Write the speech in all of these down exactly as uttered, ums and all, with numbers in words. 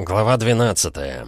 Глава двенадцатая.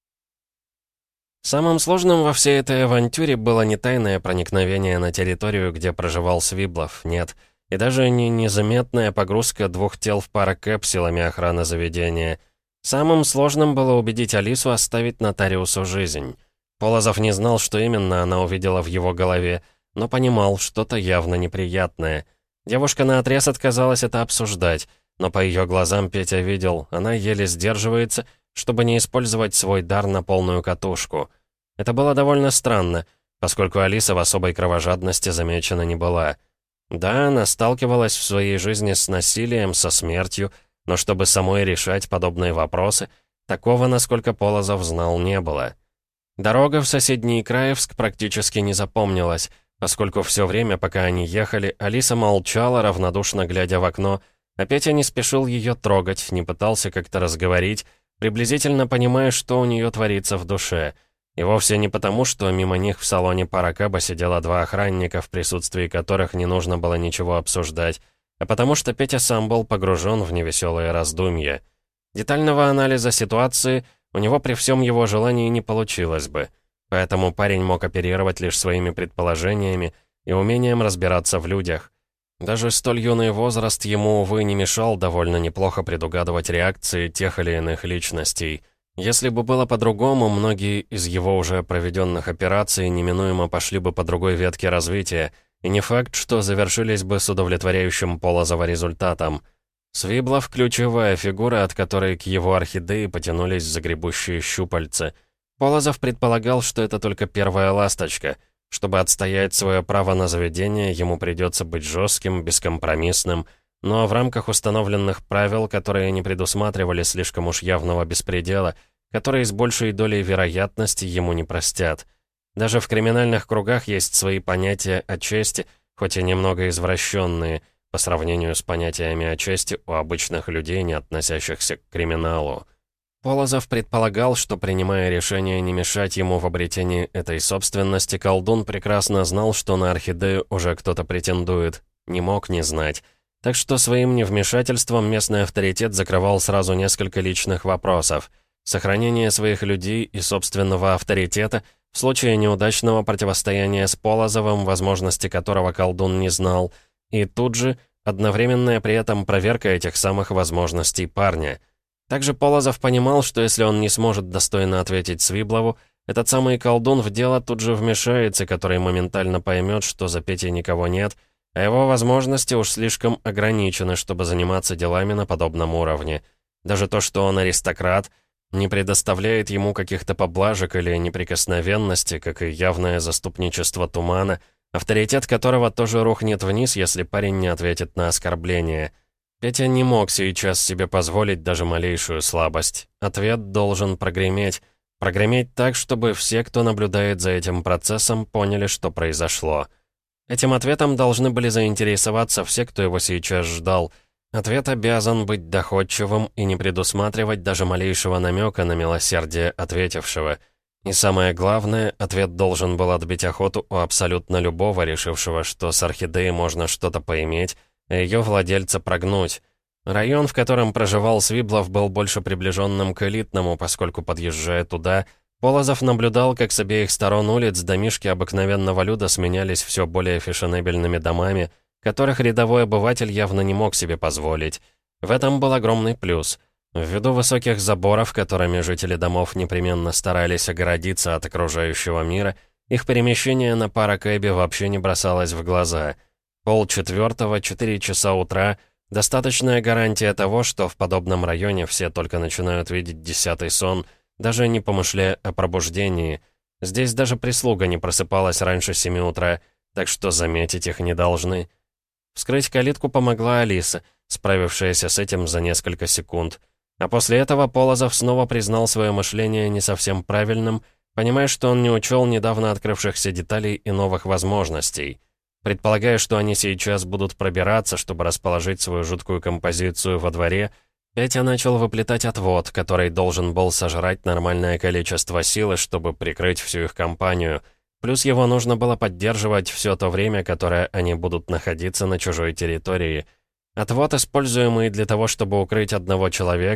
Самым сложным во всей этой авантюре было не тайное проникновение на территорию, где проживал Свиблов, нет, и даже не незаметная погрузка двух тел в паракэп силами охраны заведения. Самым сложным было убедить Алису оставить нотариусу жизнь. Полозов не знал, что именно она увидела в его голове, но понимал, что-то явно неприятное. Девушка наотрез отказалась это обсуждать, но по ее глазам Петя видел, она еле сдерживается, чтобы не использовать свой дар на полную катушку. Это было довольно странно, поскольку Алиса в особой кровожадности замечена не была. Да, она сталкивалась в своей жизни с насилием, со смертью, но чтобы самой решать подобные вопросы, такого, насколько Полозов знал, не было. Дорога в соседний Краевск практически не запомнилась, поскольку все время, пока они ехали, Алиса молчала, равнодушно глядя в окно, а Петя не спешил ее трогать, не пытался как-то разговорить, приблизительно понимая, что у нее творится в душе. И вовсе не потому, что мимо них в салоне паракаба сидело два охранника, в присутствии которых не нужно было ничего обсуждать, а потому что Петя сам был погружен в невеселые раздумья. Детального анализа ситуации у него при всем его желании не получилось бы, поэтому парень мог оперировать лишь своими предположениями и умением разбираться в людях. Даже столь юный возраст ему, увы, не мешал довольно неплохо предугадывать реакции тех или иных личностей. Если бы было по-другому, многие из его уже проведенных операций неминуемо пошли бы по другой ветке развития, и не факт, что завершились бы с удовлетворяющим Полозова результатом. Свиблов — ключевая фигура, от которой к его орхидее потянулись загребущие щупальца. Полозов предполагал, что это только первая ласточка — Чтобы отстоять свое право на заведение, ему придется быть жестким, бескомпромиссным, но в рамках установленных правил, которые не предусматривали слишком уж явного беспредела, которые с большей долей вероятности ему не простят. Даже в криминальных кругах есть свои понятия о чести, хоть и немного извращенные, по сравнению с понятиями о чести у обычных людей, не относящихся к криминалу. Полозов предполагал, что, принимая решение не мешать ему в обретении этой собственности, колдун прекрасно знал, что на орхидею уже кто-то претендует. Не мог не знать. Так что своим невмешательством местный авторитет закрывал сразу несколько личных вопросов. Сохранение своих людей и собственного авторитета в случае неудачного противостояния с Полозовым, возможности которого колдун не знал, и тут же одновременная при этом проверка этих самых возможностей парня. Также Полозов понимал, что если он не сможет достойно ответить Свиблову, этот самый колдун в дело тут же вмешается, который моментально поймет, что за Петей никого нет, а его возможности уж слишком ограничены, чтобы заниматься делами на подобном уровне. Даже то, что он аристократ, не предоставляет ему каких-то поблажек или неприкосновенности, как и явное заступничество Тумана, авторитет которого тоже рухнет вниз, если парень не ответит на оскорбление. Петя не мог сейчас себе позволить даже малейшую слабость. Ответ должен прогреметь. Прогреметь так, чтобы все, кто наблюдает за этим процессом, поняли, что произошло. Этим ответом должны были заинтересоваться все, кто его сейчас ждал. Ответ обязан быть доходчивым и не предусматривать даже малейшего намека на милосердие ответившего. И самое главное, ответ должен был отбить охоту у абсолютно любого, решившего, что с орхидеей можно что-то поиметь, а ее владельца прогнуть. Район, в котором проживал Свиблов, был больше приближенным к элитному, поскольку, подъезжая туда, Полозов наблюдал, как с обеих сторон улиц домишки обыкновенного люда сменялись все более фешенебельными домами, которых рядовой обыватель явно не мог себе позволить. В этом был огромный плюс. Ввиду высоких заборов, которыми жители домов непременно старались огородиться от окружающего мира, их перемещение на паракэбе вообще не бросалось в глаза. Полчетвертого, четыре часа утра — достаточная гарантия того, что в подобном районе все только начинают видеть десятый сон, даже не помышляя о пробуждении. Здесь даже прислуга не просыпалась раньше семи утра, так что заметить их не должны. Вскрыть калитку помогла Алиса, справившаяся с этим за несколько секунд. А после этого Полозов снова признал свое мышление не совсем правильным, понимая, что он не учел недавно открывшихся деталей и новых возможностей. Предполагая, что они сейчас будут пробираться, чтобы расположить свою жуткую композицию во дворе, Петя начал выплетать отвод, который должен был сожрать нормальное количество силы, чтобы прикрыть всю их компанию. Плюс его нужно было поддерживать все то время, которое они будут находиться на чужой территории. Отвод, используемый для того, чтобы укрыть одного человека,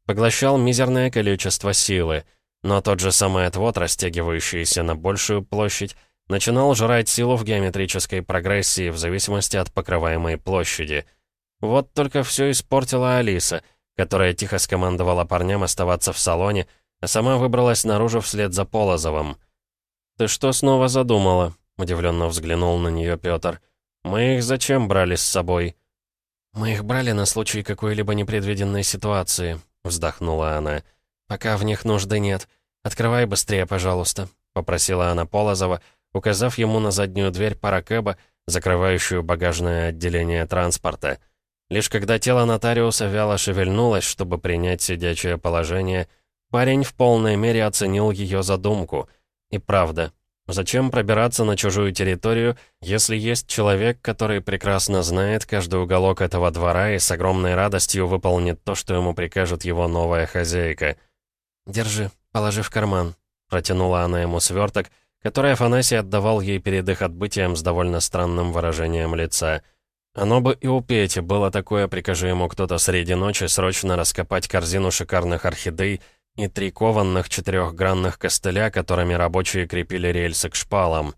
поглощал мизерное количество силы, но тот же самый отвод, растягивающийся на большую площадь, начинал жрать силу в геометрической прогрессии в зависимости от покрываемой площади. Вот только все испортила Алиса, которая тихо скомандовала парням оставаться в салоне, а сама выбралась наружу вслед за Полозовым. «Ты что снова задумала?» — удивленно взглянул на нее Петр. «Мы их зачем брали с собой?» «Мы их брали на случай какой-либо непредвиденной ситуации», — вздохнула она. «Пока в них нужды нет. Открывай быстрее, пожалуйста», — попросила она Полозова, указав ему на заднюю дверь паракэба, закрывающую багажное отделение транспорта. Лишь когда тело нотариуса вяло шевельнулось, чтобы принять сидячее положение, парень в полной мере оценил ее задумку. И правда, зачем пробираться на чужую территорию, если есть человек, который прекрасно знает каждый уголок этого двора и с огромной радостью выполнит то, что ему прикажет его новая хозяйка? «Держи, положи в карман», — протянула она ему сверток, который Афанасий отдавал ей перед их отбытием с довольно странным выражением лица. Оно бы и у Пети было такое, прикажи ему кто-то среди ночи срочно раскопать корзину шикарных орхидей и три кованных четырехгранных костыля, которыми рабочие крепили рельсы к шпалам.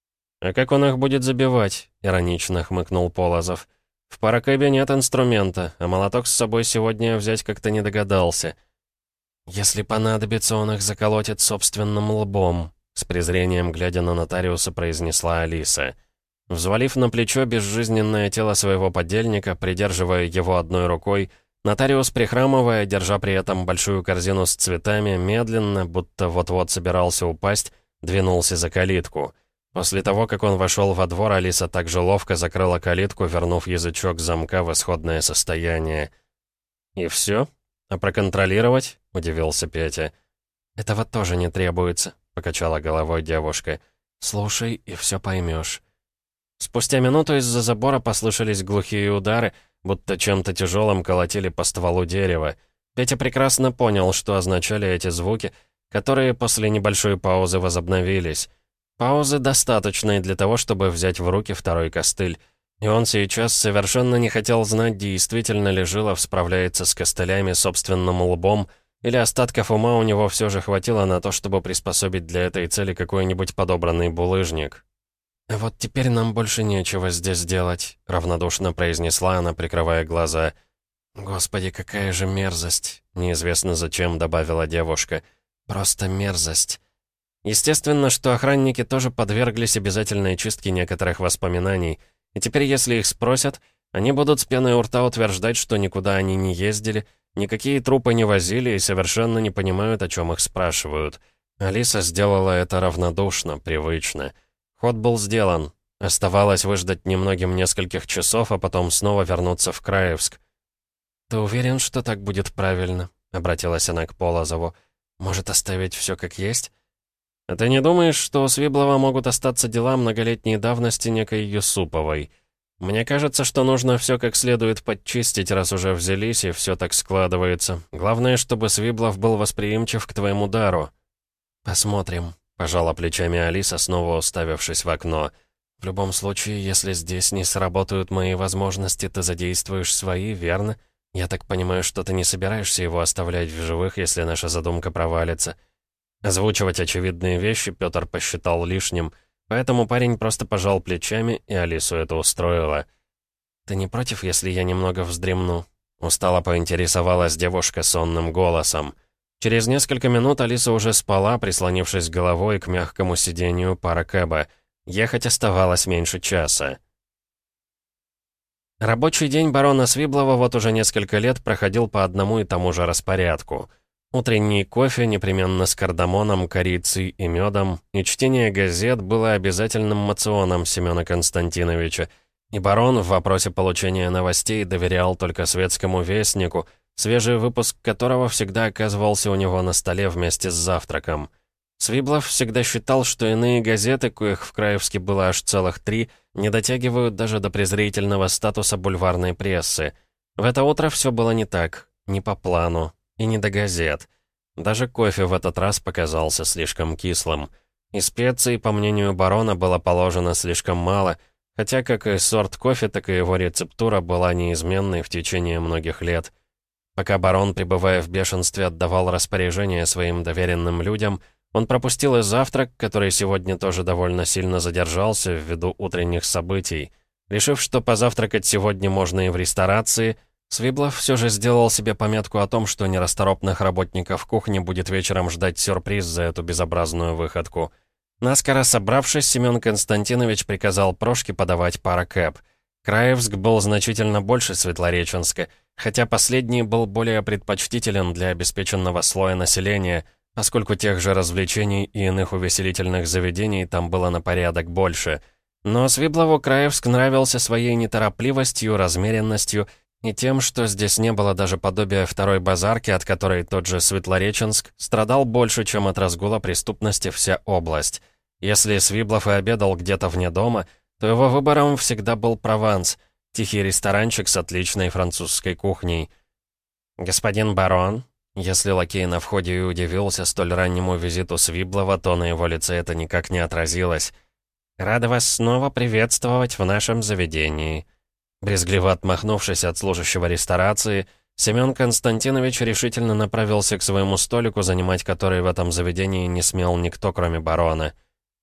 «А как он их будет забивать?» — иронично хмыкнул Полозов. «В паракэбе нет инструмента, а молоток с собой сегодня взять как-то не догадался». «Если понадобится, он их заколотит собственным лбом», — с презрением глядя на нотариуса произнесла Алиса. Взвалив на плечо безжизненное тело своего подельника, придерживая его одной рукой, нотариус, прихрамывая, держа при этом большую корзину с цветами, медленно, будто вот-вот собирался упасть, двинулся за калитку. После того, как он вошел во двор, Алиса также ловко закрыла калитку, вернув язычок замка в исходное состояние. «И все? А проконтролировать?» — удивился Петя. «Этого тоже не требуется», — покачала головой девушка. «Слушай, и все поймешь». Спустя минуту из-за забора послышались глухие удары, будто чем-то тяжелым колотили по стволу дерева. Петя прекрасно понял, что означали эти звуки, которые после небольшой паузы возобновились. Паузы достаточной для того, чтобы взять в руки второй костыль. И он сейчас совершенно не хотел знать, действительно ли Жилов справляется с костылями собственным лбом, или остатков ума у него все же хватило на то, чтобы приспособить для этой цели какой-нибудь подобранный булыжник. «Вот теперь нам больше нечего здесь делать», — равнодушно произнесла она, прикрывая глаза. «Господи, какая же мерзость!» — неизвестно зачем добавила девушка. «Просто мерзость». Естественно, что охранники тоже подверглись обязательной чистке некоторых воспоминаний, и теперь, если их спросят, они будут с пеной у рта утверждать, что никуда они не ездили, никакие трупы не возили и совершенно не понимают, о чем их спрашивают. Алиса сделала это равнодушно, привычно. Ход был сделан. Оставалось выждать немногим нескольких часов, а потом снова вернуться в Краевск. «Ты уверен, что так будет правильно?» — обратилась она к Полозову. «Может, оставить все как есть?» «А ты не думаешь, что у Свиблова могут остаться дела многолетней давности некой Юсуповой? Мне кажется, что нужно все как следует подчистить, раз уже взялись, и все так складывается. Главное, чтобы Свиблов был восприимчив к твоему дару». «Посмотрим», — пожала плечами Алиса, снова уставившись в окно. «В любом случае, если здесь не сработают мои возможности, ты задействуешь свои, верно? Я так понимаю, что ты не собираешься его оставлять в живых, если наша задумка провалится». Озвучивать очевидные вещи Петр посчитал лишним, поэтому парень просто пожал плечами, и Алису это устроило. «Ты не против, если я немного вздремну?» Устало поинтересовалась девушка сонным голосом. Через несколько минут Алиса уже спала, прислонившись головой к мягкому сиденью паракэба. Ехать оставалось меньше часа. Рабочий день барона Свиблова вот уже несколько лет проходил по одному и тому же распорядку. Утренний кофе, непременно с кардамоном, корицей и медом, и чтение газет было обязательным моционом Семена Константиновича, и барон в вопросе получения новостей доверял только светскому вестнику, свежий выпуск которого всегда оказывался у него на столе вместе с завтраком. Свиблов всегда считал, что иные газеты, коих в Краевске было аж целых три, не дотягивают даже до презрительного статуса бульварной прессы. В это утро все было не так, не по плану. И не до газет. Даже кофе в этот раз показался слишком кислым. И специй, по мнению барона, было положено слишком мало, хотя как и сорт кофе, так и его рецептура была неизменной в течение многих лет. Пока барон, пребывая в бешенстве, отдавал распоряжение своим доверенным людям, он пропустил и завтрак, который сегодня тоже довольно сильно задержался ввиду утренних событий. Решив, что позавтракать сегодня можно и в ресторации, Свиблов все же сделал себе пометку о том, что нерасторопных работников кухни будет вечером ждать сюрприз за эту безобразную выходку. Наскоро собравшись, Семен Константинович приказал Прошке подавать паракэп. Краевск был значительно больше Светлореченска, хотя последний был более предпочтителен для обеспеченного слоя населения, поскольку тех же развлечений и иных увеселительных заведений там было на порядок больше. Но Свиблову Краевск нравился своей неторопливостью, размеренностью и тем, что здесь не было даже подобия второй базарки, от которой тот же Светлореченск страдал больше, чем от разгула преступности вся область. Если Свиблов и обедал где-то вне дома, то его выбором всегда был Прованс, тихий ресторанчик с отличной французской кухней. «Господин барон», если лакей на входе и удивился столь раннему визиту Свиблова, то на его лице это никак не отразилось. «Рада вас снова приветствовать в нашем заведении». Брезгливо отмахнувшись от служащего ресторации, Семен Константинович решительно направился к своему столику, занимать который в этом заведении не смел никто, кроме барона.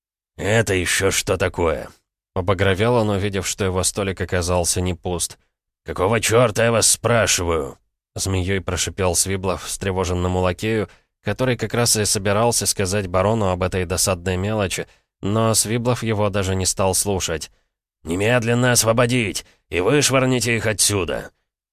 «Это еще что такое?» Побагровел он, увидев, что его столик оказался не пуст. «Какого черта я вас спрашиваю?» Змеей прошипел Свиблов встревоженному лакею, который как раз и собирался сказать барону об этой досадной мелочи, но Свиблов его даже не стал слушать. «Немедленно освободить и вышвырните их отсюда!»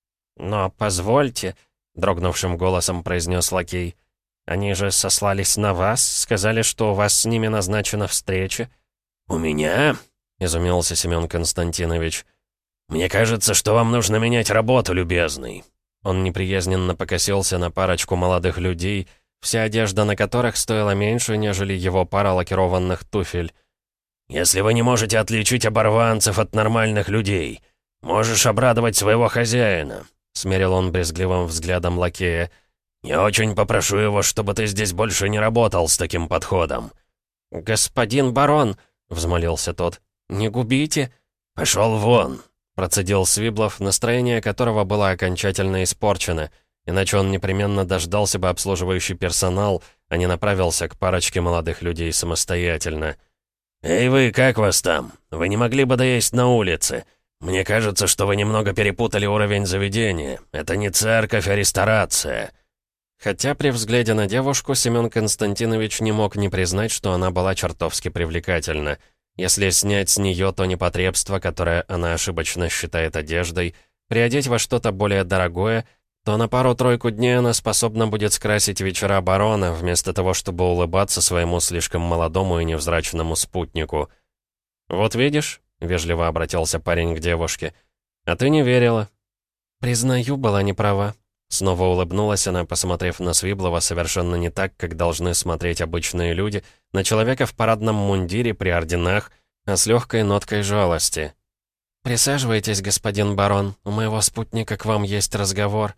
«Но позвольте», — дрогнувшим голосом произнес лакей, «они же сослались на вас, сказали, что у вас с ними назначена встреча». «У меня?» — изумился Семен Константинович. «Мне кажется, что вам нужно менять работу, любезный». Он неприязненно покосился на парочку молодых людей, вся одежда на которых стоила меньше, нежели его пара лакированных туфель. «Если вы не можете отличить оборванцев от нормальных людей, можешь обрадовать своего хозяина», — смерил он брезгливым взглядом лакея. «Я очень попрошу его, чтобы ты здесь больше не работал с таким подходом». «Господин барон», — взмолился тот, — «не губите». «Пошел вон», — процедил Свиблов, настроение которого было окончательно испорчено, иначе он непременно дождался бы обслуживающий персонал, а не направился к парочке молодых людей самостоятельно. «Эй вы, как вас там? Вы не могли бы доесть на улице? Мне кажется, что вы немного перепутали уровень заведения. Это не церковь, а ресторация». Хотя при взгляде на девушку Семен Константинович не мог не признать, что она была чертовски привлекательна. Если снять с нее то непотребство, которое она ошибочно считает одеждой, приодеть во что-то более дорогое, то на пару-тройку дней она способна будет скрасить вечера барона, вместо того, чтобы улыбаться своему слишком молодому и невзрачному спутнику. «Вот видишь», — вежливо обратился парень к девушке, — «а ты не верила». «Признаю, была не права». Снова улыбнулась она, посмотрев на Свиблова совершенно не так, как должны смотреть обычные люди, на человека в парадном мундире при орденах, а с легкой ноткой жалости. «Присаживайтесь, господин барон, у моего спутника к вам есть разговор».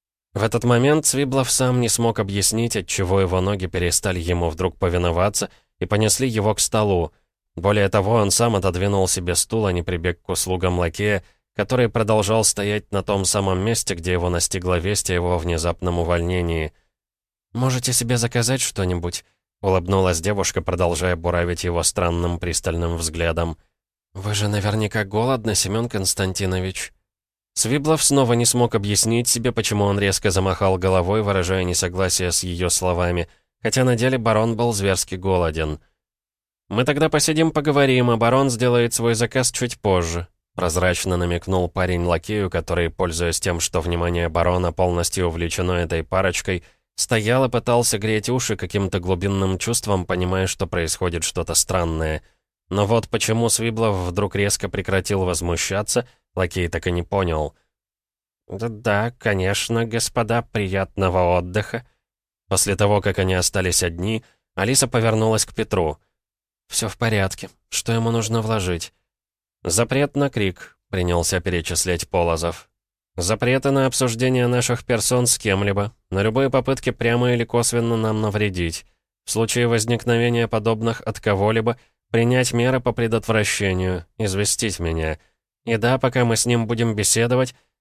В этот момент Свиблов сам не смог объяснить, отчего его ноги перестали ему вдруг повиноваться и понесли его к столу. Более того, он сам отодвинул себе стул, а не прибег к услугам лакея, который продолжал стоять на том самом месте, где его настигла весть о его внезапном увольнении. «Можете себе заказать что-нибудь?» — улыбнулась девушка, продолжая буравить его странным пристальным взглядом. «Вы же наверняка голодны, Семен Константинович». Свиблов снова не смог объяснить себе, почему он резко замахал головой, выражая несогласие с ее словами, хотя на деле барон был зверски голоден. «Мы тогда посидим поговорим, а барон сделает свой заказ чуть позже», прозрачно намекнул парень лакею, который, пользуясь тем, что внимание барона полностью увлечено этой парочкой, стоял и пытался греть уши каким-то глубинным чувством, понимая, что происходит что-то странное. Но вот почему Свиблов вдруг резко прекратил возмущаться, лакей так и не понял. «Да-да, конечно, господа, приятного отдыха». После того, как они остались одни, Алиса повернулась к Петру. «Все в порядке. Что ему нужно вложить?» «Запрет на крик», — принялся перечислять Полозов. «Запреты на обсуждение наших персон с кем-либо, на любые попытки прямо или косвенно нам навредить. В случае возникновения подобных от кого-либо принять меры по предотвращению, известить меня. И да, пока мы с ним будем беседовать,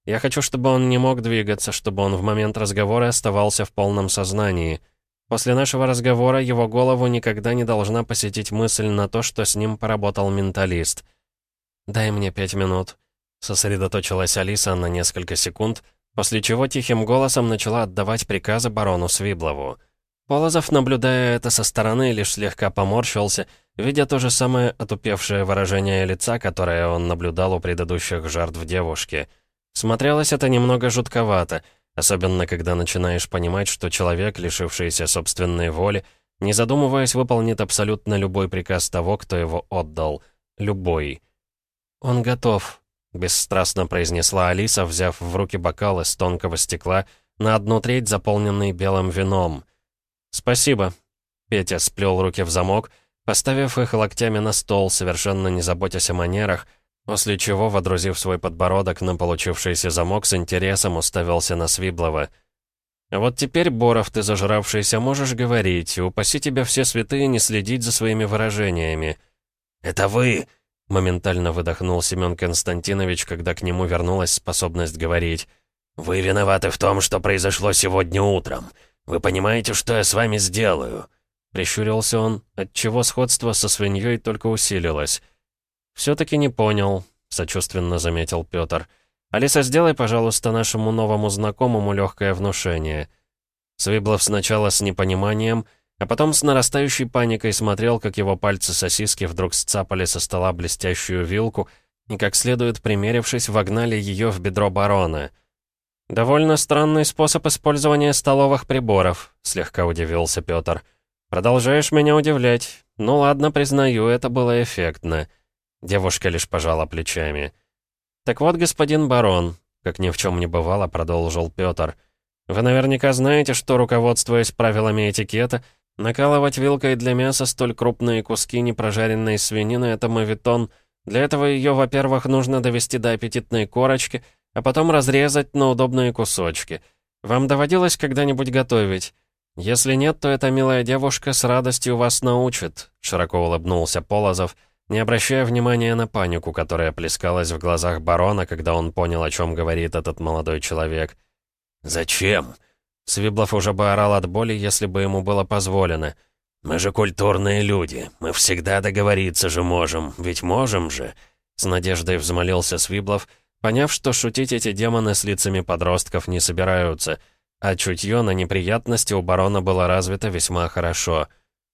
Я хочу, чтобы он не мог двигаться, чтобы он в момент разговора оставался в полном сознании. После нашего разговора его голову никогда не должна посетить мысль на то, что с ним поработал менталист. «Дай мне пять минут», — сосредоточилась Алиса на несколько секунд, после чего тихим голосом начала отдавать приказы барону Свиблову. Полозов, наблюдая это со стороны, лишь слегка поморщился, видя то же самое отупевшее выражение лица, которое он наблюдал у предыдущих жертв девушки. Смотрелось это немного жутковато, особенно когда начинаешь понимать, что человек, лишившийся собственной воли, не задумываясь, выполнит абсолютно любой приказ того, кто его отдал. Любой. «Он готов», — бесстрастно произнесла Алиса, взяв в руки бокал из тонкого стекла, на одну треть заполненный белым вином. «Спасибо». Петя сплел руки в замок, поставив их локтями на стол, совершенно не заботясь о манерах, после чего, водрузив свой подбородок на получившийся замок, с интересом уставился на Свиблова. «Вот теперь, Боров, ты зажравшийся, можешь говорить, упаси тебя все святые не следить за своими выражениями». «Это вы!» — моментально выдохнул Семен Константинович, когда к нему вернулась способность говорить. «Вы виноваты в том, что произошло сегодня утром. Вы понимаете, что я с вами сделаю?» Прищурился он, отчего сходство со свиньей только усилилось. «Все-таки не понял», — сочувственно заметил Петр. «Алиса, сделай, пожалуйста, нашему новому знакомому легкое внушение». Свиблов сначала с непониманием, а потом с нарастающей паникой смотрел, как его пальцы-сосиски вдруг сцапали со стола блестящую вилку и, как следует примерившись, вогнали ее в бедро барона. «Довольно странный способ использования столовых приборов», — слегка удивился Петр. «Продолжаешь меня удивлять. Ну ладно, признаю, это было эффектно». Девушка лишь пожала плечами. «Так вот, господин барон», — как ни в чем не бывало, продолжил Петр, «вы наверняка знаете, что, руководствуясь правилами этикета, накалывать вилкой для мяса столь крупные куски непрожаренной свинины — это моветон. Для этого ее, во-первых, нужно довести до аппетитной корочки, а потом разрезать на удобные кусочки. Вам доводилось когда-нибудь готовить? Если нет, то эта милая девушка с радостью вас научит», — широко улыбнулся Полозов, не обращая внимания на панику, которая плескалась в глазах барона, когда он понял, о чем говорит этот молодой человек. «Зачем?» Свиблов уже бы орал от боли, если бы ему было позволено. «Мы же культурные люди, мы всегда договориться же можем, ведь можем же!» С надеждой взмолился Свиблов, поняв, что шутить эти демоны с лицами подростков не собираются, а чутье на неприятности у барона было развито весьма хорошо.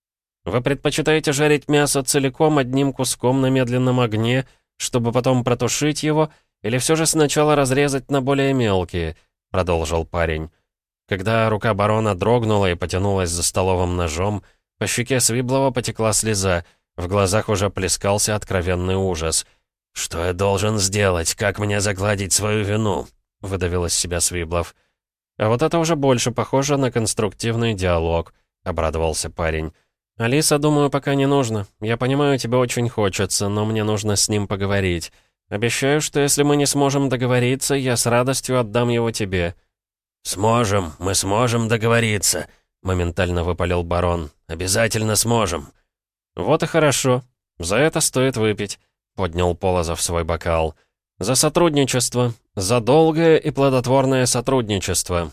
«Вы предпочитаете жарить мясо целиком одним куском на медленном огне, чтобы потом протушить его, или все же сначала разрезать на более мелкие?» — продолжил парень. Когда рука барона дрогнула и потянулась за столовым ножом, по щеке Свиблова потекла слеза, в глазах уже плескался откровенный ужас. «Что я должен сделать? Как мне загладить свою вину?» — выдавил из себя Свиблов. «А вот это уже больше похоже на конструктивный диалог», — обрадовался парень. «Алиса, думаю, пока не нужно. Я понимаю, тебе очень хочется, но мне нужно с ним поговорить. Обещаю, что если мы не сможем договориться, я с радостью отдам его тебе». «Сможем, мы сможем договориться», — моментально выпалил барон. «Обязательно сможем». «Вот и хорошо. За это стоит выпить», — поднял Полозов свой бокал. «За сотрудничество. За долгое и плодотворное сотрудничество».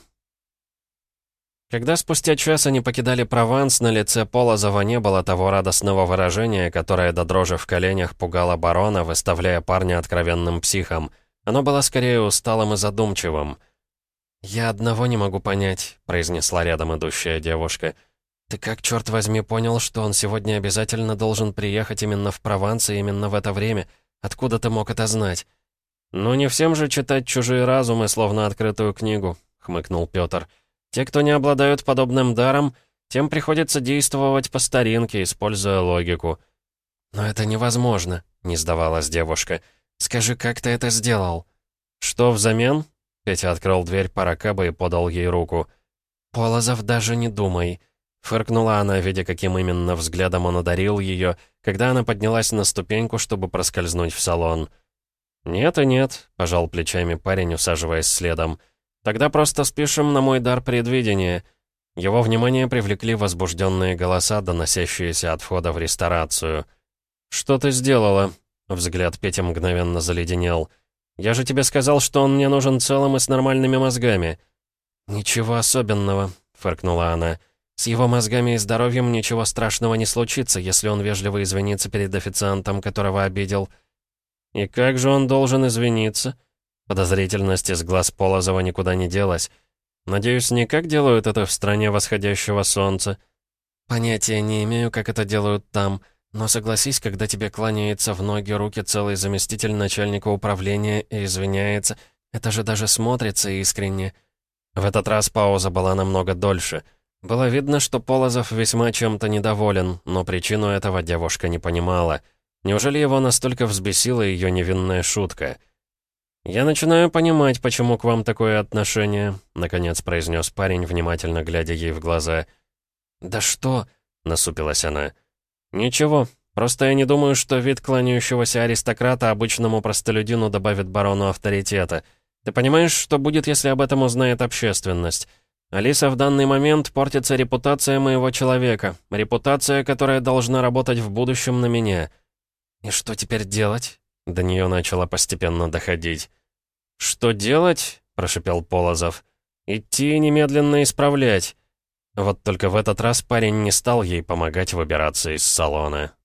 Когда спустя час они покидали Прованс, на лице Полозова не было того радостного выражения, которое до дрожи в коленях пугало барона, выставляя парня откровенным психом. Оно было скорее усталым и задумчивым. «Я одного не могу понять», — произнесла рядом идущая девушка. «Ты как, черт возьми, понял, что он сегодня обязательно должен приехать именно в Прованс и именно в это время? Откуда ты мог это знать?» «Ну, не всем же читать чужие разумы, словно открытую книгу», — хмыкнул Петр. «Те, кто не обладают подобным даром, тем приходится действовать по старинке, используя логику». «Но это невозможно», — не сдавалась девушка. «Скажи, как ты это сделал?» «Что взамен?» Петя открыл дверь паракаба и подал ей руку. «Полозов, даже не думай», — фыркнула она, видя, каким именно взглядом он одарил ее, когда она поднялась на ступеньку, чтобы проскользнуть в салон. «Нет и нет», — пожал плечами парень, усаживаясь следом. «Тогда просто спишем на мой дар предвидения». Его внимание привлекли возбужденные голоса, доносящиеся от входа в ресторацию. «Что ты сделала?» — взгляд Пети мгновенно заледенел. Я же тебе сказал, что он мне нужен целым и с нормальными мозгами». «Ничего особенного», — фыркнула она. «С его мозгами и здоровьем ничего страшного не случится, если он вежливо извинится перед официантом, которого обидел». «И как же он должен извиниться?» Подозрительность из глаз Полозова никуда не делась. «Надеюсь, не как делают это в стране восходящего солнца?» «Понятия не имею, как это делают там, но согласись, когда тебе кланяется в ноги руки целый заместитель начальника управления и извиняется, это же даже смотрится искренне». В этот раз пауза была намного дольше. Было видно, что Полозов весьма чем-то недоволен, но причину этого девушка не понимала. Неужели его настолько взбесила ее невинная шутка? «Я начинаю понимать, почему к вам такое отношение», — наконец произнес парень, внимательно глядя ей в глаза. «Да что?» — насупилась она. «Ничего, просто я не думаю, что вид кланяющегося аристократа обычному простолюдину добавит барону авторитета. Ты понимаешь, что будет, если об этом узнает общественность? Алиса, в данный момент портится репутация моего человека, репутация, которая должна работать в будущем на меня». «И что теперь делать?» До нее начало постепенно доходить. «Что делать?» — прошипел Полозов. «Идти и немедленно исправлять». Вот только в этот раз парень не стал ей помогать выбираться из салона.